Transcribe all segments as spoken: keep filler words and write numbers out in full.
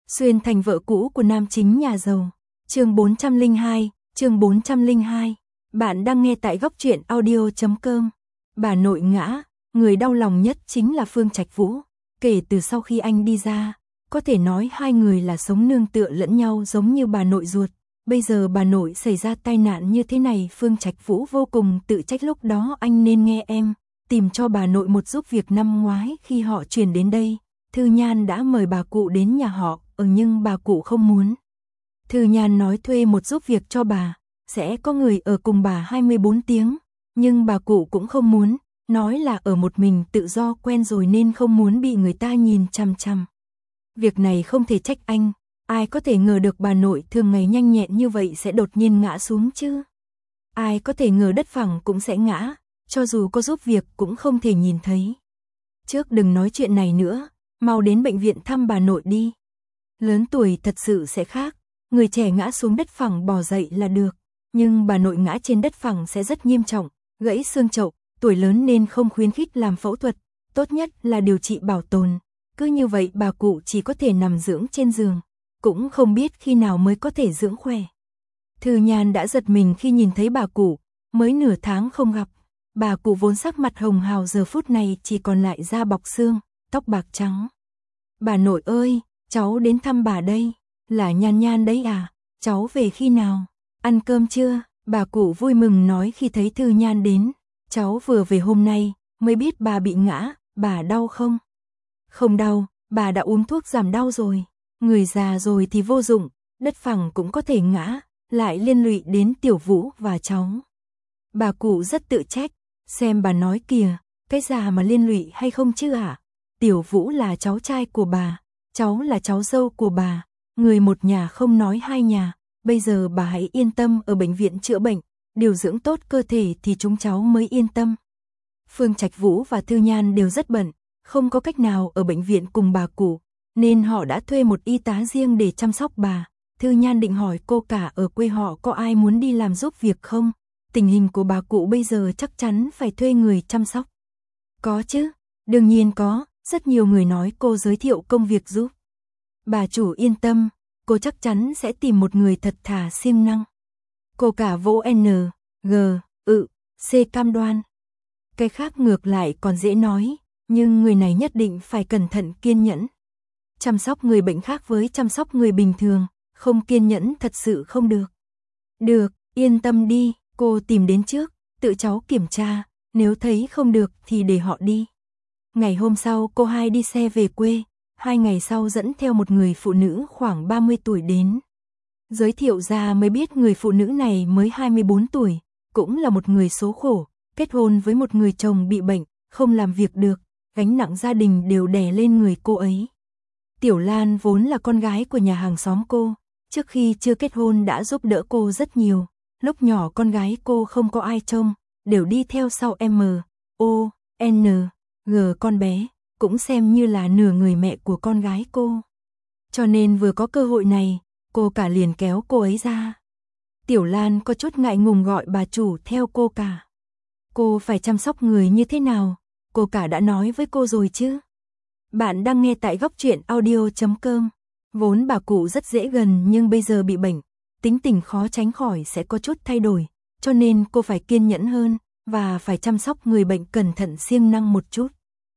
Xuyên thành vợ cũ của nam chính nhà giàu. Chương bốn trăm lẻ hai, chương bốn trăm lẻ hai. Bạn đang nghe tại góc truyện audio chấm com. Bà nội ngã, người đau lòng nhất chính là Phương Trạch Vũ. Kể từ sau khi anh đi ra, có thể nói hai người là sống nương tựa lẫn nhau giống như bà nội ruột. Bây giờ bà nội xảy ra tai nạn như thế này, Phương Trạch Vũ vô cùng tự trách, lúc đó anh nên nghe em, tìm cho bà nội một giúp việc. Năm ngoái khi họ chuyển đến đây, Thư Nhan đã mời bà cụ đến nhà họ, ừ, nhưng bà cụ không muốn. Thư Nhan nói thuê một giúp việc cho bà, sẽ có người ở cùng bà hai mươi bốn tiếng, nhưng bà cụ cũng không muốn, nói là ở một mình tự do quen rồi nên không muốn bị người ta nhìn chằm chằm. Việc này không thể trách anh, ai có thể ngờ được bà nội thường ngày nhanh nhẹn như vậy sẽ đột nhiên ngã xuống chứ. Ai có thể ngờ đất phẳng cũng sẽ ngã, cho dù có giúp việc cũng không thể nhìn thấy. Trước đừng nói chuyện này nữa, mau đến bệnh viện thăm bà nội đi. Lớn tuổi thật sự sẽ khác, người trẻ ngã xuống đất phẳng bò dậy là được, nhưng bà nội ngã trên đất phẳng sẽ rất nghiêm trọng, gãy xương chậu, tuổi lớn nên không khuyến khích làm phẫu thuật, tốt nhất là điều trị bảo tồn. Cứ như vậy bà cụ chỉ có thể nằm dưỡng trên giường, cũng không biết khi nào mới có thể dưỡng khỏe. Thư Nhan đã giật mình khi nhìn thấy bà cụ, mới nửa tháng không gặp, bà cụ vốn sắc mặt hồng hào giờ phút này chỉ còn lại da bọc xương, tóc bạc trắng. Bà nội ơi, cháu đến thăm bà đây, là Nhan Nhan đấy à, cháu về khi nào, ăn cơm chưa? Bà cụ vui mừng nói khi thấy Thư Nhan đến, cháu vừa về hôm nay, mới biết bà bị ngã, bà đau không? Không đau, bà đã uống thuốc giảm đau rồi, người già rồi thì vô dụng, đất phẳng cũng có thể ngã, lại liên lụy đến Tiểu Vũ và cháu. Bà cụ rất tự trách, xem bà nói kìa, cái già mà liên lụy hay không chứ ạ? À? Tiểu Vũ là cháu trai của bà, cháu là cháu dâu của bà, người một nhà không nói hai nhà, bây giờ bà hãy yên tâm ở bệnh viện chữa bệnh, điều dưỡng tốt cơ thể thì chúng cháu mới yên tâm. Phương Trạch Vũ và Thư Nhan đều rất bận, không có cách nào ở bệnh viện cùng bà cụ, nên họ đã thuê một y tá riêng để chăm sóc bà. Thư Nhan định hỏi cô cả ở quê họ có ai muốn đi làm giúp việc không? Tình hình của bà cụ bây giờ chắc chắn phải thuê người chăm sóc. Có chứ, đương nhiên có, rất nhiều người nói cô giới thiệu công việc giúp. Bà chủ yên tâm, cô chắc chắn sẽ tìm một người thật thà siêng năng. Cô cả vỗ N, G, ự, C cam đoan. Cái khác ngược lại còn dễ nói, nhưng người này nhất định phải cẩn thận kiên nhẫn. Chăm sóc người bệnh khác với chăm sóc người bình thường, không kiên nhẫn thật sự không được. Được, yên tâm đi, cô tìm đến trước, tự cháu kiểm tra, nếu thấy không được thì để họ đi. Ngày hôm sau cô hai đi xe về quê, hai ngày sau dẫn theo một người phụ nữ khoảng ba mươi tuổi đến. Giới thiệu ra mới biết người phụ nữ này mới hai mươi bốn tuổi, cũng là một người số khổ, kết hôn với một người chồng bị bệnh, không làm việc được, gánh nặng gia đình đều đè lên người cô ấy. Tiểu Lan vốn là con gái của nhà hàng xóm cô, trước khi chưa kết hôn đã giúp đỡ cô rất nhiều, lúc nhỏ con gái cô không có ai trông, đều đi theo sau M, O, N, G con bé, cũng xem như là nửa người mẹ của con gái cô. Cho nên vừa có cơ hội này, cô cả liền kéo cô ấy ra. Tiểu Lan có chút ngại ngùng gọi bà chủ theo cô cả. Cô phải chăm sóc người như thế nào, cô cả đã nói với cô rồi chứ. Bạn đang nghe tại góc truyện audio chấm com. Vốn bà cụ rất dễ gần nhưng bây giờ bị bệnh, tính tình khó tránh khỏi sẽ có chút thay đổi, cho nên cô phải kiên nhẫn hơn, và phải chăm sóc người bệnh cẩn thận siêng năng một chút.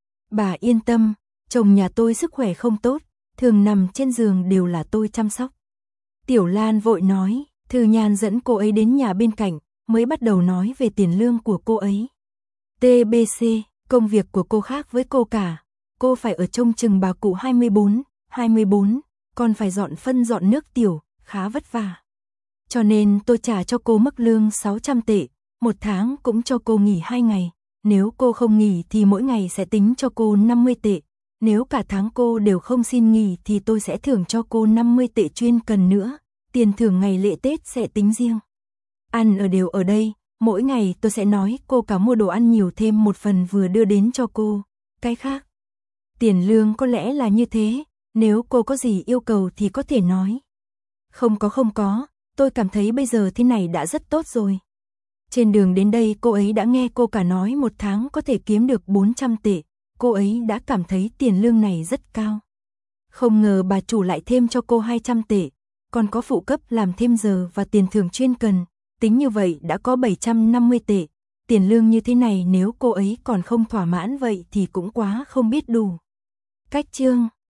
Bà yên tâm, chồng nhà tôi sức khỏe không tốt, thường nằm trên giường đều là tôi chăm sóc. Tiểu Lan vội nói, Thư Nhan dẫn cô ấy đến nhà bên cạnh, mới bắt đầu nói về tiền lương của cô ấy. tê bê xê, công việc của cô khác với cô cả, cô phải ở trông chừng bà cụ hai mươi bốn, hai mươi bốn, còn phải dọn phân dọn nước tiểu, khá vất vả. Cho nên tôi trả cho cô mức lương sáu trăm tệ, một tháng cũng cho cô nghỉ hai ngày, nếu cô không nghỉ thì mỗi ngày sẽ tính cho cô năm mươi tệ, nếu cả tháng cô đều không xin nghỉ thì tôi sẽ thưởng cho cô năm mươi tệ chuyên cần nữa, tiền thưởng ngày lễ Tết sẽ tính riêng. Ăn ở đều ở đây, mỗi ngày tôi sẽ nói cô cả mua đồ ăn nhiều thêm một phần vừa đưa đến cho cô, cái khác. Tiền lương có lẽ là như thế, nếu cô có gì yêu cầu thì có thể nói. Không có không có, tôi cảm thấy bây giờ thế này đã rất tốt rồi. Trên đường đến đây cô ấy đã nghe cô cả nói một tháng có thể kiếm được bốn trăm tệ, cô ấy đã cảm thấy tiền lương này rất cao. Không ngờ bà chủ lại thêm cho cô hai trăm tệ, còn có phụ cấp làm thêm giờ và tiền thưởng chuyên cần, tính như vậy đã có bảy trăm năm mươi tệ. Tiền lương như thế này nếu cô ấy còn không thỏa mãn vậy thì cũng quá không biết đủ. Cách chương